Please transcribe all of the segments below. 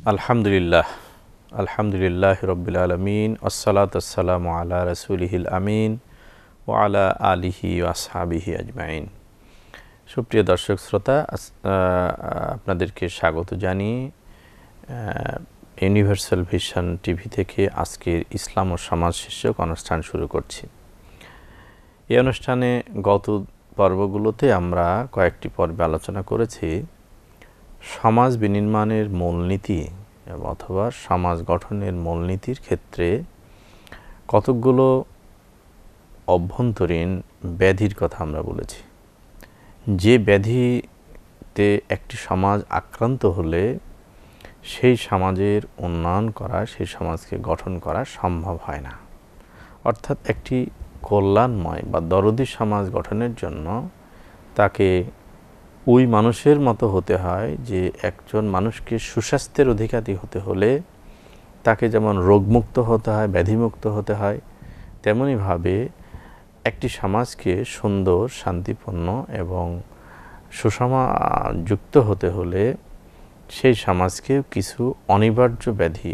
আলহামদুলিল্লাহ আলহামদুলিল্লাহ রব্বিল আলমিন আসসালাতু আসসালামু আলা রাসূলিহিল আমিন ওয়া আলা আলিহি ওয়া আসহাবিহি আজমাইন। সুপ্রিয় দর্শক শ্রোতা, আপনাদেরকে স্বাগত জানিয়ে ইউনিভার্সাল ভিশন টিভি থেকে আজকের ইসলাম ও সমাজ শীর্ষক অনুষ্ঠান শুরু করছি। এই অনুষ্ঠানে গত পর্বগুলোতে আমরা কয়েকটি পর্বে আলোচনা করেছি সমাজ বিনির্মাণের মূলনীতি অথবা সমাজ গঠনের মূলনীতির ক্ষেত্রে কতকগুলো অভ্যন্তরীণ ব্যাধির কথা আমরা বলেছি। যে ব্যাধিতে একটি সমাজ আক্রান্ত হলে সেই সমাজের উন্নয়ন করা, সেই সমাজকে গঠন করা সম্ভব হয় না। অর্থাৎ একটি কল্যাণময় বা দরদি সমাজ গঠনের জন্য তাকে ওই মানুষের মতো হতে হয় যে একজন মানুষকে সুস্বাস্থ্যের অধিকারী হতে হলে তাকে যেমন রোগমুক্ত হতে হয়, ব্যাধিমুক্ত হতে হয়, তেমনিভাবে একটি সমাজকে সুন্দর, শান্তিপূর্ণ এবং সুষমাযুক্ত হতে হলে সেই সমাজকে কিছু অনিবার্য ব্যাধি,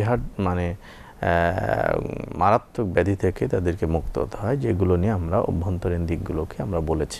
মারাত্মক ব্যাধি থেকে তাদেরকে মুক্ত হতে হয়, যেগুলো নিয়ে আমরা অভ্যন্তরীণ দিকগুলোকে আমরা বলেছি।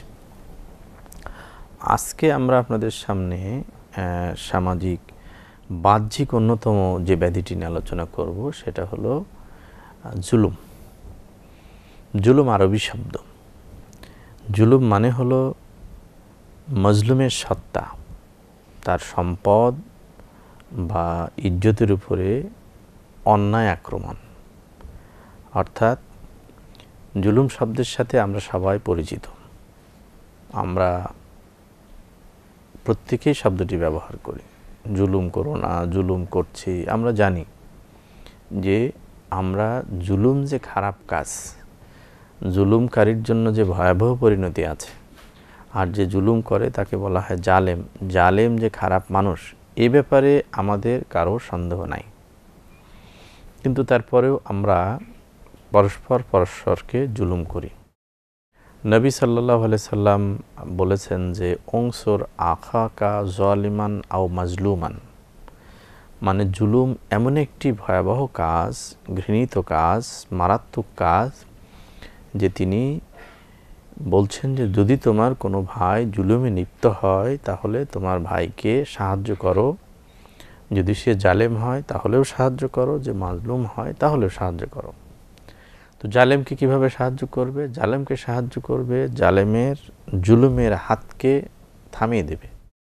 আজকে আমরা আপনাদের সামনে সামাজিক বাহ্যিক অন্যতম যে ব্যাধিটি নিয়ে আলোচনা করব সেটা হলো জুলুম। জুলুম আরবি শব্দ। জুলুম মানে হলো মজলুমের সত্তা, তার সম্পদ বা ইজ্জতের উপরে অন্যায় আক্রমণ। অর্থাৎ জুলুম শব্দের সাথে আমরা সবাই পরিচিত, আমরা প্রত্যেকেই শব্দটি ব্যবহার করি। জুলুম করো না, জুলুম করছি। আমরা জানি যে আমরা জুলুম যে খারাপ কাজ, জুলুমকারীর জন্য যে ভয়াবহ পরিণতি আছে, আর যে জুলুম করে তাকে বলা হয় জালেম। জালেম যে খারাপ মানুষ, এ ব্যাপারে আমাদের কারো সন্দেহ নাই। কিন্তু তারপরেও আমরা পরস্পরকে জুলুম করি। নবী সাল্লাল্লাহু আলাইহি সাল্লাম বলেছেন যে অংসুর আখাকা জালিমান আও মাজলুমান, মানে জুলুম এমন একটি ভয়াবহ কাজ, ঘৃণিত কাজ, মারাত্মক কাজ, যে তিনি বলছেন যে যদি তোমার কোনো ভাই জুলুমে লিপ্ত হয় তাহলে তোমার ভাইকে সাহায্য করো, যদি সে জালেম হয় তাহলেও সাহায্য করো, যে মাজলুম হয় তাহলেও সাহায্য করো। তো জালেমকে কিভাবে সাহায্য করবে? জালেমকে সাহায্য করবে জালেমের জুলুমের হাতকে থামিয়ে দেবে।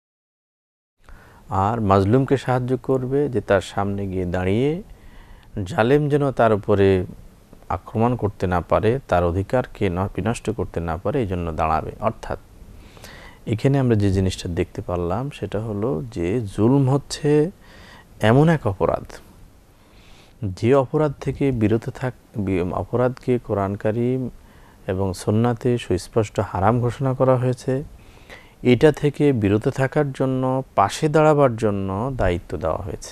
আর মাজলুমকে সাহায্য করবে যে তার সামনে গিয়ে দাঁড়িয়ে জালেম যেন তার উপরে আক্রমণ করতে না পারে, তার অধিকারকে বিনষ্ট করতে না পারে, এই জন্য দাঁড়াবে। অর্থাৎ এখানে আমরা যে জিনিসটা দেখতে পারলাম সেটা হলো যে জুলম হচ্ছে এমন এক অপরাধ, যে অপরাধ থেকে অপরাধকে কোরআন কারীম এবং সুন্নাতে সুস্পষ্ট হারাম ঘোষণা করা হয়েছে। এটা থেকে বিরত থাকার জন্য, পাশে দাঁড়াবার জন্য দায়িত্ব দেওয়া হয়েছে।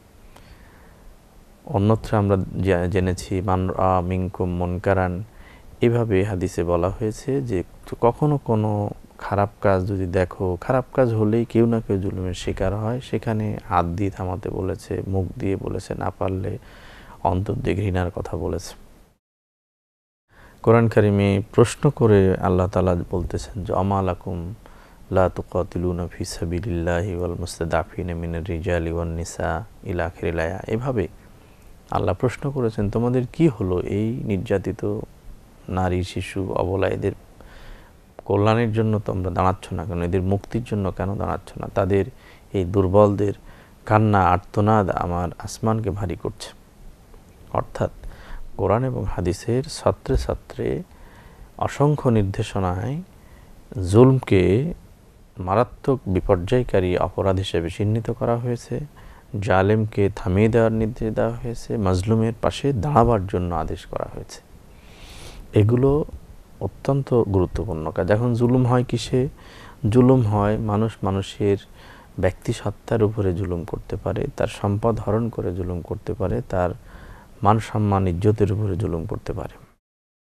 অন্যত্র আমরা জেনেছি মান রাআ মিনকুম মুনকারান, এভাবে হাদিসে বলা হয়েছে যে কখনো কোনো খারাপ কাজ যদি দেখো, খারাপ কাজ হলেই কেউ না কেউ জুলুমের শিকার হয়, সেখানে হাত দিয়ে থামাতে বলেছে, মুখ দিয়ে বলেছে, না পারলে অন্তর দিয়ে ঘৃণার কথা বলেছে। কোরআন কারীমে প্রশ্ন করে আল্লাহ তাআলা বলতেছেন যে আমা লাকুম লা তুকাতিলুনা ফি সাবিলিল্লাহি ওয়াল মুস্তাদাফিনা মিনার রিজালি ওয়ান নিসা ইলা আখিরিল আয়া। এভাবে আল্লাহ প্রশ্ন করেছেন, তোমাদের কি হলো, এই নির্যাতিত নারী, শিশু, অবলা, এদের কল্যাণের জন্য তোমরা দাঁড়াচ্ছ না কেন? এদের মুক্তির জন্য কেন দাঁড়াচ্ছ না? তাদের এই দুর্বলদের কান্না আর্তনাদ আমার আসমানকে ভারী করছে। অর্থাৎ কোরআন এবং হাদিসের ছত্রে ছত্রে অসংখ্য নির্দেশনায় জুলমকে মারাত্মক বিপর্যয়কারী অপরাধ হিসেবে চিহ্নিত করা হয়েছে, জালেমকে থামিয়ে দেওয়ার নির্দেশ দেওয়া হয়েছে, মাজলুমের পাশে দাঁড়াবার জন্য আদেশ করা হয়েছে। এগুলো অত্যন্ত গুরুত্বপূর্ণ কাজ। এখন জুলুম হয় কিসে? জুলুম হয় মানুষের ব্যক্তি সত্তার উপরে জুলুম করতে পারে, তার সম্পদ হরণ করে জুলুম করতে পারে, তার মান সম্মান ইজ্জতের উপরে জুলুম করতে পারে।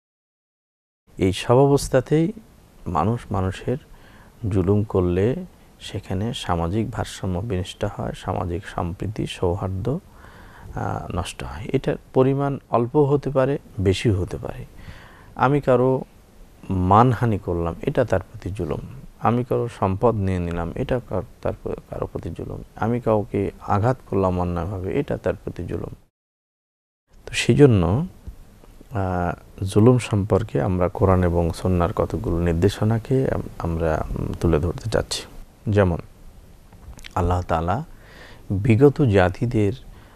এই সব অবস্থাতেই মানুষের জুলুম করলে সেখানে সামাজিক ভারসাম্য বিনষ্ট হয়, সামাজিক সম্প্রীতি সৌহার্দ্য নষ্ট হয়। এটার পরিমাণ অল্প হতে পারে, বেশিও হতে পারে। আমি কারো মানহানি করলাম, এটা তার প্রতি জুলুম। আমি কারো সম্পদ নিয়ে নিলাম, এটা তার কারো প্রতি জুলুম। আমি কাউকে আঘাত করলাম অন্যায়ভাবে, এটা তার প্রতি জুলুম। তো সেই জন্য জুলুম সম্পর্কে আমরা কোরআন এবং সুন্নাহর কতগুলো নির্দেশনাকে আমরা তুলে ধরতে চাচ্ছি। যেমন আল্লাহ তাআলা বিগত জাতিদের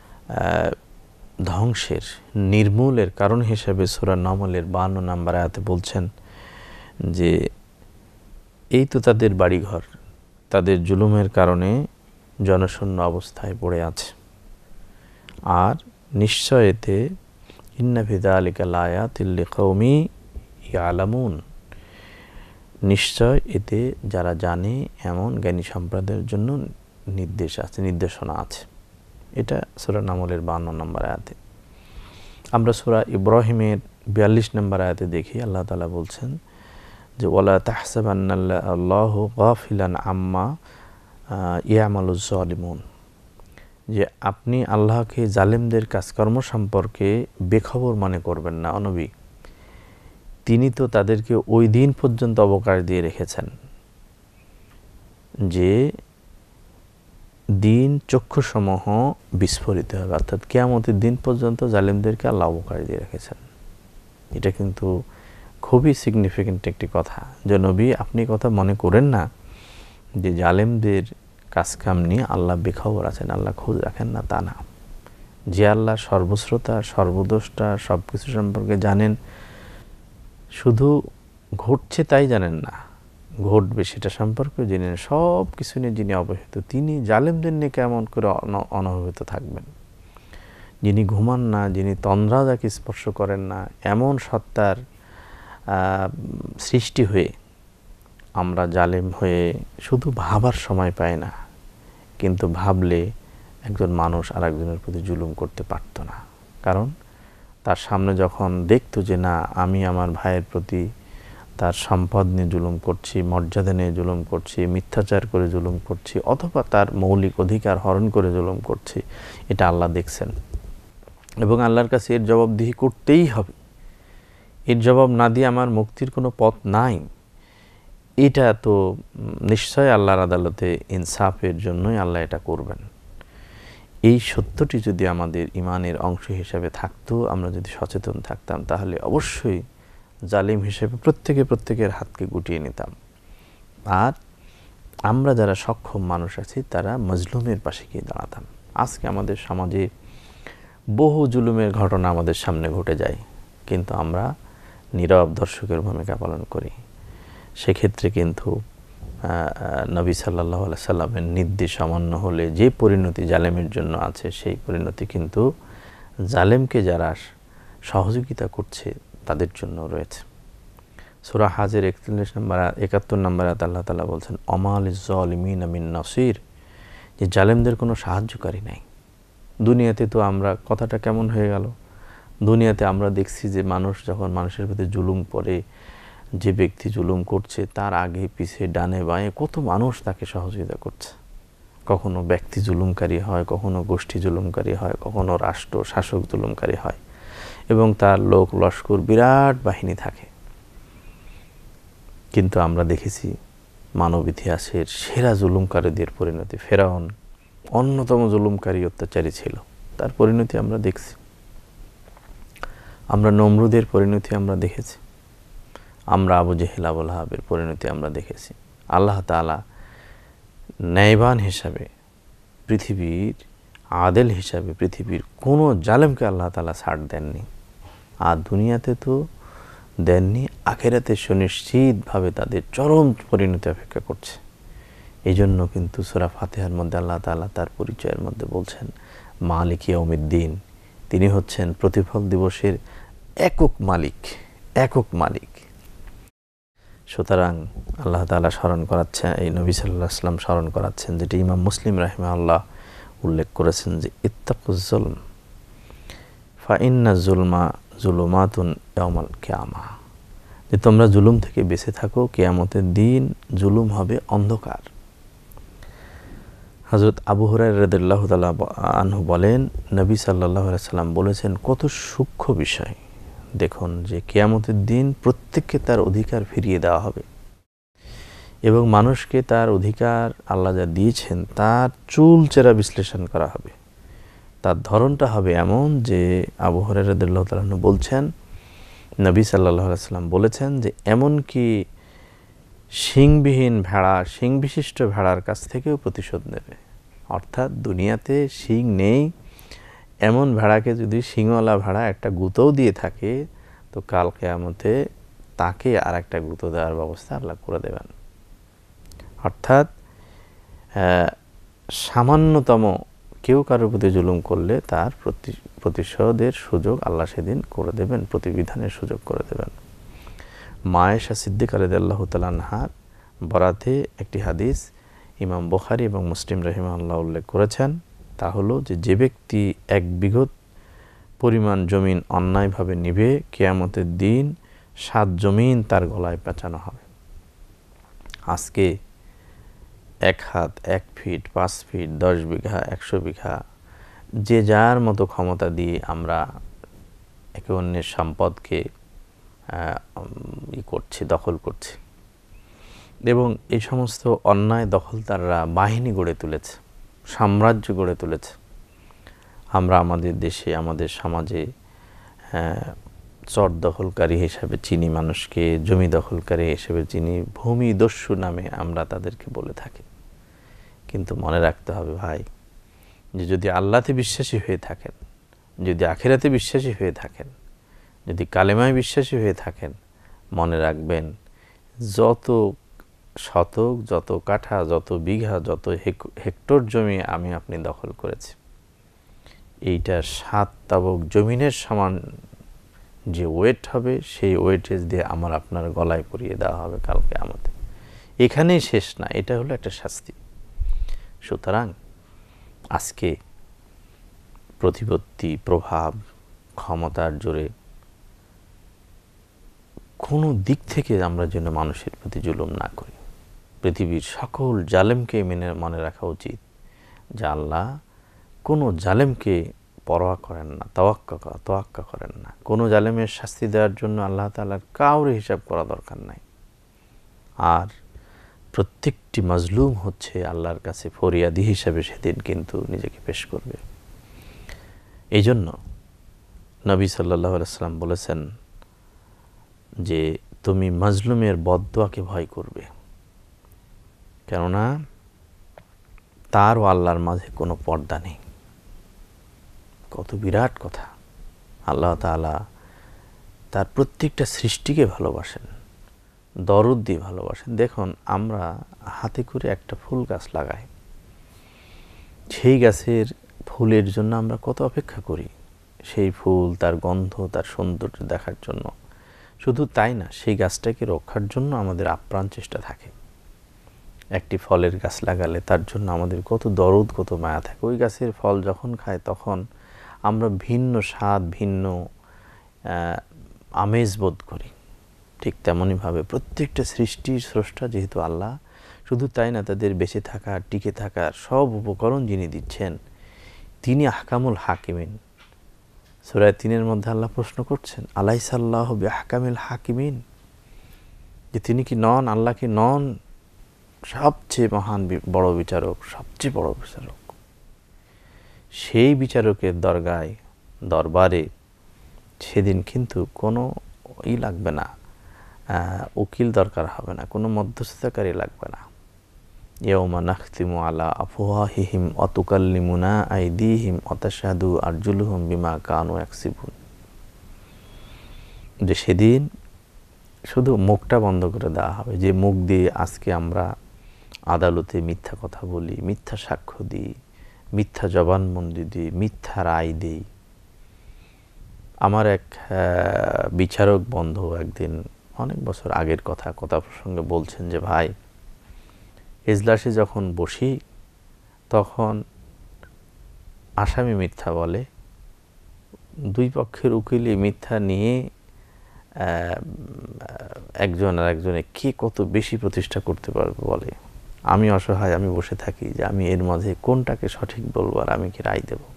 ধ্বংসের নির্মূলের কারণ হিসেবে সূরা নামলের 52 নম্বর আয়াতে বলছেন যে এই তো তাদের বাড়িঘর তাদের জুলুমের কারণে জনশূন্য অবস্থায় পড়ে আছে, আর নিশ্চয় এতে ইন্না ফি যালিকা লায়াতিল লিকাওমি ইয়ালামুন, নিশ্চয় এতে যারা জানে এমন জ্ঞানী সম্প্রদায়ের জন্য নির্দেশনা আছে। এটা সূরা নামলের 52 নম্বর আয়াতে। আমরা সূরা ইব্রাহিমের 42 নম্বর আয়াতে দেখি আল্লাহ তাআলা বলছেন যে ওয়ালা তাহসাবান্নাল্লাহু গাফিলান আম্মা ইয়ামালুজ জালিমুন, যে আপনি আল্লাহকে জালেমদের কাজকর্ম সম্পর্কে বেখবর মনে করবেন না। নবী, তিনি তো তাদেরকে ওই দিন পর্যন্ত অবকাশ দিয়ে রেখেছেন যে দিন চক্ষুসমূহ বিস্ফোরিত হবে, অর্থাৎ কিয়ামতের দিন পর্যন্ত জালেমদেরকে আল্লাহ অবকাশ দিয়ে রেখেছেন। এটা কিন্তু খুবই সিগনিফিক্যান্ট একটি কথা যে নবী আপনি কথা মনে করেন না যে জালেমদের কাজকাম নিয়ে আল্লাহ বেখবর আছেন, আল্লাহ খোঁজ রাখেন না, তা না। যে আল্লাহ সর্বশ্রোতা সর্বদ্রষ্টা সব কিছু সম্পর্কে জানেন, শুধু ঘটছে তাই জানেন না, ঘটবে সেটা সম্পর্কেও জেনেন, সব কিছু নিয়ে যিনি অবহিত, তিনি জালেমদের নিয়ে কেমন করে অনবহিত থাকবেন? যিনি ঘুমান না, যিনি তন্দ্রা যাকে স্পর্শ করেন না, এমন সত্তার সৃষ্টি হয়ে আমরা জালেম হয়ে শুধু ভাবার সময় পাই না, কিন্তু ভাবলে একজন মানুষ আর একজনের প্রতি জুলুম করতে পারত না। কারণ তার সামনে যখন দেখতো যে না আমি আমার ভাইয়ের প্রতি তার সম্পদ নিয়ে জুলুম করছি, মর্যাদা নিয়ে জুলুম করছি, মিথ্যাচার করে জুলুম করছি, অথবা তার মৌলিক অধিকার হরণ করে জুলুম করছি, এটা আল্লাহ দেখছেন এবং আল্লাহর কাছে এর জবাবদিহি করতেই হবে। এর জবাব না দিয়ে আমার মুক্তির কোনো পথ নাই। এটা তো নিশ্চয় আল্লাহর আদালতে ইনসাফের জন্যই আল্লাহ এটা করবেন। এই সত্যটি যদি আমাদের ইমানের অংশ হিসেবে থাকতো, আমরা যদি সচেতন থাকতাম, তাহলে অবশ্যই জালিম হিসেবে প্রত্যেকের হাতকে গুটিয়ে নিতাম। আর আমরা যারা সক্ষম মানুষ আছি তারা মজলুমের পাশে গিয়ে দাঁড়াতাম। আজকে আমাদের সমাজে বহু জুলুমের ঘটনা আমাদের সামনে ঘটে যায়, কিন্তু আমরা নীরব দর্শকের ভূমিকা পালন করি। সেক্ষেত্রে কিন্তু নবী সাল্লাল্লাহু আলাইহি সাল্লামের নির্দেশ অমান্য হলে যে পরিণতি জালেমের জন্য আছে, সেই পরিণতি কিন্তু জালেমকে যারা সহযোগিতা করছে তাদের জন্য রয়েছে। সূরা হাজের 71 নম্বর আয়াতে আল্লাহ তাআলা বলছেন ওমা লিজ-জালিমিনা মিন নাসির, যে জালেমদের কোনো সাহায্যকারী নাই। দুনিয়াতে তো আমরা কথাটা কেমন হয়ে গেল, দুনিয়াতে আমরা দেখছি যে মানুষ যখন মানুষের প্রতি জুলুম করে, যে ব্যক্তি জুলুম করছে তার আগে পিছে ডানে বাঁয়ে কত মানুষ তাকে সহযোগিতা করছে। কখনো ব্যক্তি জুলুমকারী হয়, কখনো গোষ্ঠী জুলুমকারী হয়, কখনো রাষ্ট্র শাসক জুলুমকারী হয়, এবং তার লোক লস্কর বিরাট বাহিনী থাকে। কিন্তু আমরা দেখেছি মানব ইতিহাসের সেরা জুলুমকারীদের পরিণতি। ফেরাউন অন্যতম জুলুমকারী অত্যাচারী ছিল, তার পরিণতি আমরা দেখছি। আমরা নমরুদের পরিণতি আমরা দেখেছি, আমরা আবু জেহেল আবুল আহাবের পরিণতি আমরা দেখেছি। আল্লাহ তাআলা ন্যায়বান হিসাবে, পৃথিবীর আদেল হিসাবে পৃথিবীর কোনো জালেমকে আল্লাহ তাআলা ছাড় দেননি। আর দুনিয়াতে তো দেননি, আখিরাতে সুনিশ্চিতভাবে তাদের চরম পরিণতি অপেক্ষা করছে। এই জন্য কিন্তু সূরা ফাতিহার মধ্যে আল্লাহ তাআলা তার পরিচয়ের মধ্যে বলছেন মালিক ইয়াউমিদ্দিন, তিনি হচ্ছেন প্রতিফল দিবসের একক মালিক। সুতরাং আল্লাহ তাআলা স্মরণ করাচ্ছেন, এই নবী সাল্লাল্লাহু আলাইহি ওয়াসাল্লাম স্মরণ করাচ্ছেন, যেটি ইমাম মুসলিম রাহিমাহুল্লাহ উল্লেখ করেছেন যে ইত্তাকুজ জুলম ফা ইন্না জুলমা জুলুমাতুন ইয়াউমাল কিয়ামা, যে তোমরা জুলুম থেকে বেঁচে থাকো, কিয়ামতের দিন জুলুম হবে অন্ধকার। হযরত আবু হুরায়রা রাদিয়াল্লাহু তাআলা আনহু বলেন, নবী সাল্লাল্লাহু আলাইহি সাল্লাম বলেছেন, কত সূক্ষ্ম বিষয়। দেখুন যে কিয়ামতের দিন প্রত্যেককে তার অধিকার ফিরিয়ে দেওয়া হবে এবং মানুষকে তার অধিকার আল্লাহ যা দিয়েছেন তার চুলচেরা বিশ্লেষণ করা হবে। তার ধরনটা হবে এমন যে আবু হুরায়রা রাদিয়াল্লাহু তাআলা আনহু বলছেন, নবী সাল্লাল্লাহু আলাইহি সাল্লাম বলেছেন যে এমনকি শিংবিহীন ভেড়া, শিং বিশিষ্ট ভেড়ার কাছ থেকেও প্রতিশোধ নেবে। অর্থাৎ দুনিয়াতে শিং নেই এমন ভেড়াকে যদি শিংওয়ালা ভেড়া একটা গুঁতোও দিয়ে থাকে, তো কাল কিয়ামতে তাকে আর একটা গুঁতো দেওয়ার ব্যবস্থা আল্লাহ করে দেবেন। অর্থাৎ সামান্যতম কেউ কারোর প্রতি জুলুম করলে তার প্রতিশোধের সুযোগ আল্লাহ সেদিন করে দেবেন, প্রতিবিধানের সুযোগ করে দেবেন। মা আয়েশা সিদ্দিকা রাদিয়াল্লাহু তাআলা আনহার বরাতে একটি হাদিস ইমাম বুখারী এবং মুসলিম রাহিমাহুল্লাহ উল্লেখ করেছেন। তা হলো যে ব্যক্তি 1 বিঘত পরিমাণ জমিন অন্যায়ভাবে নিবে, কিয়ামতের দিন 7 জমিন তার গলায় পেঁচানো হবে। আজকে 1 হাত, 1 ফিট, 5 ফিট, 10 বিঘা, 100 বিঘা যে যার মতো ক্ষমতা দিয়ে আমরা একে অন্যের সম্পদকে করছি, দখল করছি এবং এই সমস্ত অন্যায় দখলদাররা বাহিনী গড়ে তুলেছে, সাম্রাজ্য গড়ে তুলেছে। আমরা আমাদের দেশে, আমাদের সমাজে চর দখলকারী হিসাবে চিনি মানুষকে, জমি দখলকারী হিসেবে চিনি, ভূমি দস্যু নামে আমরা তাদেরকে বলে থাকি। কিন্তু মনে রাখতে হবে ভাই, যে যদি আল্লাহতে বিশ্বাসী হয়ে থাকেন, যদি আখিরাতে বিশ্বাসী হয়ে থাকেন, যদি কালেমায় বিশ্বাসী হয়ে থাকেন, মনে রাখবেন যত শতক, যত কাঠা, যত বিঘা, যত হেক্টর জমি আমি আপনি দখল করেছি, এইটা 7 তাবক জমিনের সমান যে ওয়েট হবে, সেই ওয়েটেজ দিয়ে আমার আপনার গলায় পরিয়ে দেওয়া হবে কাল কিয়ামতে। এখানেই শেষ না, এটা হলো একটা শাস্তি। সুতরাং আজকে প্রতিপত্তি, প্রভাব, ক্ষমতার জোরে কোনো দিক থেকে আমরা যেন মানুষের প্রতি জুলুম না করি। পৃথিবীর সকল জালেমকে মনে রাখা উচিত যে আল্লাহ কোনো জালেমকে পরোয়া করেন না, তোয়াক্কা করেন না। কোনো জালেমের শাস্তি দেওয়ার জন্য আল্লাহ তাআলার কাউরে হিসাব করা দরকার নাই। আর প্রত্যেকটি মাজলুম হচ্ছে আল্লাহর কাছে ফরিয়াদি হিসাবে সেদিন কিন্তু নিজেকে পেশ করবে। এই জন্য নবী সাল্লাল্লাহু আলাইহি ওয়াসাল্লাম বলেছেন যে তুমি মাজলুমের বদদোয়াকে ভয় করবে, কেননা তার ও আল্লাহর মাঝে কোনো পর্দা নেই। কত বিরাট কথা! আল্লাহ তাআলা তার প্রত্যেকটা সৃষ্টিকে ভালোবাসেন, দরদ দিয়ে ভালোবাসেন। দেখুন, আমরা হাতে করে একটা ফুল গাছ লাগাই, সেই গাছের ফুলের জন্য আমরা কত অপেক্ষা করি, সেই ফুল, তার গন্ধ, তার সৌন্দর্য দেখার জন্য। শুধু তাই না, সেই গাছটাকে রক্ষার জন্য আমাদের আপ্রাণ চেষ্টা থাকে। একটি ফলের গাছ লাগালে তার জন্য আমাদের কত দরদ, কত মায়া থাকে। ওই গাছের ফল যখন খাই তখন আমরা ভিন্ন স্বাদ, ভিন্ন আমেজ বোধ করি। ঠিক তেমনইভাবে প্রত্যেকটা সৃষ্টির স্রষ্টা যেহেতু আল্লাহ, শুধু তাই না, তাদের বেঁচে থাকার, টিকে থাকার সব উপকরণ যিনি দিচ্ছেন, তিনি আহকামুল হাকিমিন। সূরা ৩-এর মধ্যে আল্লাহ প্রশ্ন করছেন, আলাইসাল্লাহু বিআহকামিল হাকিমিন, যে তিনি কি নন, আল্লাহ কি নন সবচেয়ে মহান বড় বিচারক, সবচেয়ে বড় বিচারক? সেই বিচারকের দরবারে সেদিন কিন্তু কোনো লাগবে না, উকিল দরকার হবে না, কোনো মধ্যস্থতাকারী লাগবে না। ইয়াউমা নাখতিমু আলা আফওয়াহিহিম ওয়া তুকাল্লিমুনা আইদিহিম ওয়া তাশহাদু আরজুলুহুম বিমা কানু ইয়াকসিবুন। যে সেদিন শুধু মুখটা বন্ধ করে দেওয়া হবে, যে মুখ দিয়ে আজকে আমরা আদালতে মিথ্যা কথা বলি, মিথ্যা সাক্ষ্য দিই, মিথ্যা জবানবন্দি দিই, মিথ্যা রায় দিই। আমার এক বিচারক বন্ধু একদিন, অনেক বছর আগের কথা প্রসঙ্গে বলছেন যে, ভাই, এজলাসে যখন বসি তখন আসামি মিথ্যা বলে, দুই পক্ষের উকিলই মিথ্যা নিয়ে একজন আর একজনে কে কত বেশি প্রতিষ্ঠা করতে পারবে বলে। আমি অসহায়, আমি বসে থাকি যে আমি এর মাঝে কোনটাকে সঠিক বলবো আর আমি কি রায় দেব।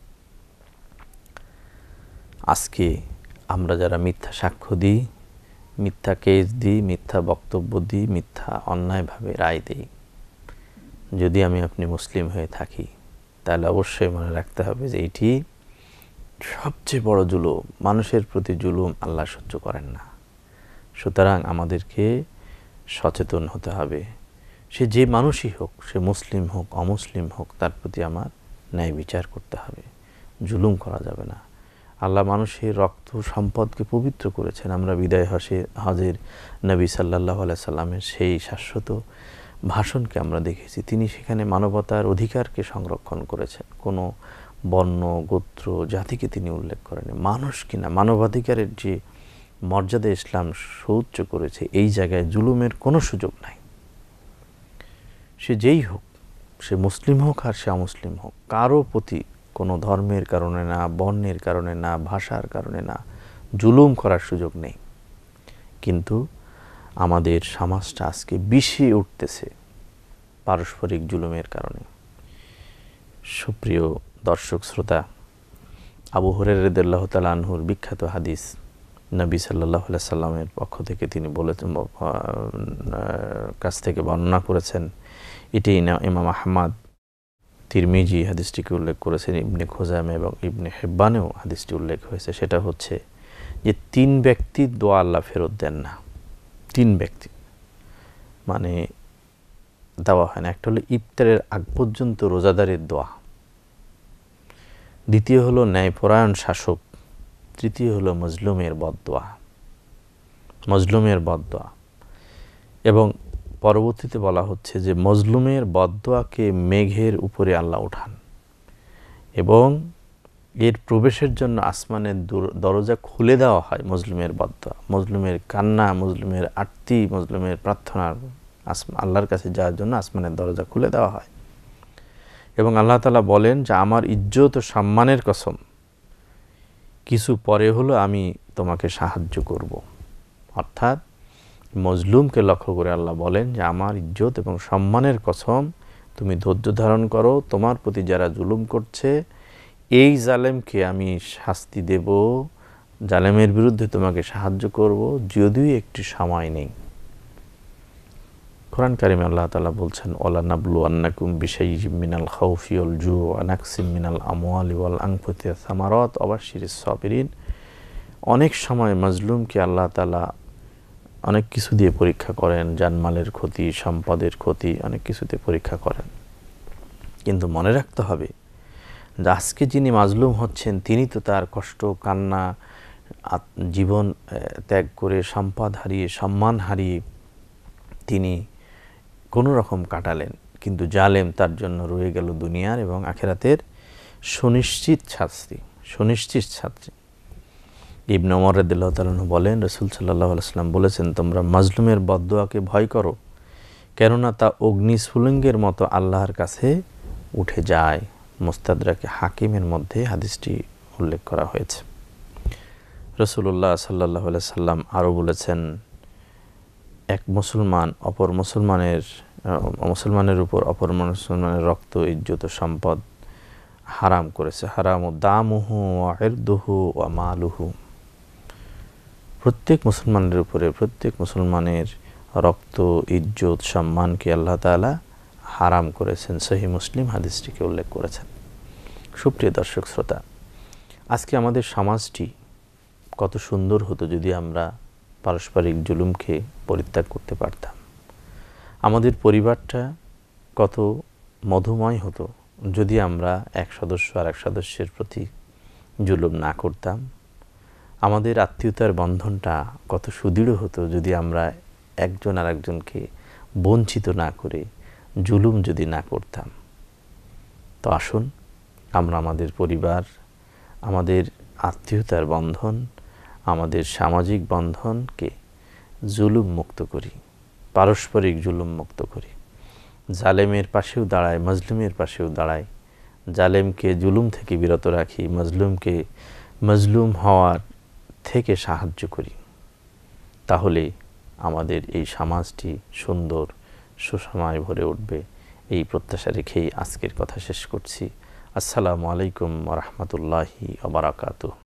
আজকে আমরা যারা মিথ্যা সাক্ষ্য দিই, মিথ্যা কেস দিই, মিথ্যা বক্তব্য দিই, মিথ্যা অন্যায়ভাবে রায় দিই, যদি আমি আপনি মুসলিম হয়ে থাকি তাহলে অবশ্যই মনে রাখতে হবে যে এটি সবচেয়ে বড় জুলুম। মানুষের প্রতি জুলুম আল্লাহ সহ্য করেন না। সুতরাং আমাদেরকে সচেতন হতে হবে। সে যে মানুষই হোক, সে মুসলিম হোক অমুসলিম হোক, তার প্রতি আমার ন্যায় বিচার করতে হবে। জুলুম করা যাবে না। আল্লাহ মানুষের রক্ত সম্পদকে পবিত্র করেছেন। আমরা বিদায় হজের নবী সাল্লাল্লাহু আলাইহি সাল্লামের সেই শাশ্বত ভাষণকে আমরা দেখেছি। তিনি সেখানে মানবতার অধিকারকে সংরক্ষণ করেছেন। কোনো বর্ণ, গোত্র, জাতিকে তিনি উল্লেখ করেনি। মানুষ কিনা মানবাধিকারের যে মর্যাদা ইসলাম সুউচ্চ করেছে, এই জায়গায় জুলুমের কোনো সুযোগ নাই। সে যেই হোক, সে মুসলিম হোক আর সে অমুসলিম হোক, কারো প্রতি কোনো ধর্মের কারণে না, বর্ণের কারণে না, ভাষার কারণে না, জুলুম করার সুযোগ নেই। কিন্তু আমাদের সমাজটা আজকে বিষে উঠতেছে পারস্পরিক জুলুমের কারণে। সুপ্রিয় দর্শক শ্রোতা, আবু হুরায়রা রাদিয়াল্লাহু তাআলা আনহুর বিখ্যাত হাদিস, নবী সাল্লাল্লাহু আলাইহি সাল্লামের পক্ষ থেকে তিনি বলেছেন, কাছ থেকে বর্ণনা করেছেন। এটি ইমাম আহমদ, তিরমিজি হাদিসটিকে উল্লেখ করেছেন, ইবনে খুজাইমা এবং ইবনে হিব্বানেও হাদিসটি উল্লেখ হয়েছে। সেটা হচ্ছে যে 3 ব্যক্তির দোয়া আল্লাহ ফেরত দেন না। 3 ব্যক্তি মানে দেওয়া হয় না। একটা হলো ইফতারের আগ পর্যন্ত রোজাদারের দোয়া, দ্বিতীয় হলো ন্যায়পরায়ণ শাসক, তৃতীয় হলো মজলুমের বদদোয়া। মজলুমের বদদোয়া। এবং পরবর্তীতে বলা হচ্ছে যে মজলুমের বদদোয়াকে মেঘের উপরে আল্লাহ উঠান এবং এর প্রবেশের জন্য আসমানের দরজা খুলে দেওয়া হয়। মজলুমের বদদোয়া, মজলুমের কান্না, মজলুমের আরতি, মজলুমের প্রার্থনার আল্লাহর কাছে যাওয়ার জন্য আসমানের দরজা খুলে দেওয়া হয়। এবং আল্লাহ তাআলা বলেন যে আমার ইজ্জত ও সম্মানের কসম, কিছু পরে হলো আমি তোমাকে সাহায্য করব। অর্থাৎ মজলুমকে লক্ষ্য করে আল্লাহ বলেন যে আমার ইজ্জত এবং সম্মানের কসম, তুমি ধৈর্য ধারণ করো। তোমার প্রতি যারা জুলুম করছে, এই জালেমকে আমি শাস্তি দেব, জালেমের বিরুদ্ধে তোমাকে সাহায্য করব, যদিও একটু সময় নেই। কোরআন কারিমে আল্লাহ তাআলা বলছেন, ওয়ালা নাবলুয়ান্নাকুম বিশাইইম মিনাল খাউফি ওয়াল জুই ওয়া নাকসিম মিনাল আমওয়ালি ওয়াল আনফুসি ওয়াস সামারাত ওয়া বাশশিরিস সাবিরিন। অনেক সময় মাজলুমকে আল্লাহ তাআলা অনেক কিছু দিয়ে পরীক্ষা করেন, জানমালের ক্ষতি, সম্পদের ক্ষতি, অনেক কিছুতে পরীক্ষা করেন। কিন্তু মনে রাখতে হবে যে আজকে যিনি মাজলুম হচ্ছেন, তিনি তো তার কষ্ট, কান্না, জীবন ত্যাগ করে, সম্পদ হারিয়ে, সম্মান হারিয়ে তিনি কোনো রকম কাটালেন। কিন্তু জালেম তার জন্য রয়ে গেল দুনিয়ার এবং আখিরাতের সুনিশ্চিত শাস্তি, সুনিশ্চিত শাস্তি। ইবনে ওমর রাদিয়াল্লাহু তাআলা বলেন, রাসূল সাল্লাল্লাহু আলাইহি ওয়াসাল্লাম বলেছেন, তোমরা মাজলুমের বদদোয়াকে ভয় করো, কেননা তা অগ্নিস্ফুলিঙ্গের মতো আল্লাহর কাছে উঠে যায়। মুস্তাদরাকে হাকিমের মধ্যে হাদিসটি উল্লেখ করা হয়েছে। রাসূলুল্লাহ সাল্লাল্লাহু আলাইহি সাল্লাম আরও বলেছেন, এক মুসলমান অপর মুসলমানের উপর অপর মুসলমানের রক্ত, ইজ্জত ও সম্পদ হারাম করেছে। হারামু দামুহু ওয়া ইরদুহু ওয়া মালুহু। প্রত্যেক মুসলমানের উপরে, প্রত্যেক মুসলমানের রক্ত, ইজ্জত, সম্মানকে আল্লাহ তাআলা হারাম করেছেন। সহিহ মুসলিম হাদিসটিকে উল্লেখ করেছেন। সুপ্রিয় দর্শক শ্রোতা, আজকে আমাদের সমাজটি কত সুন্দর হতো যদি আমরা পারস্পরিক জুলুমকে পরিত্যাগ করতে পারতাম। আমাদের পরিবারটা কত মধুময় হতো যদি আমরা এক সদস্য আর এক সদস্যের প্রতি জুলুম না করতাম। আমাদের আত্মীয়তার বন্ধনটা কত সুদৃঢ় হতো যদি আমরা একজন আর একজনকে বঞ্চিত না করে জুলুম যদি না করতাম। তো আসুন আমরা আমাদের পরিবার, আমাদের আত্মীয়তার বন্ধন, আমাদের সামাজিক বন্ধনকে জুলুম মুক্ত করি, পারস্পরিক জুলুম মুক্ত করি। জালেমের পাশেও দাঁড়ায়, মাজলুমের পাশেও দাঁড়ায়। জালেমকে জুলুম থেকে বিরত রাখি, মাজলুমকে মাজলুম হওয়ার থেকে সাহায্য করি। তাহলে আমাদের এই সমাজটি সুন্দর, সুসময় ভরে উঠবে, এই প্রত্যাশা রেখেই আজকের কথা শেষ করছি। আসসালামু আলাইকুম ওয়া রাহমাতুল্লাহি ওয়া বারাকাতুহু।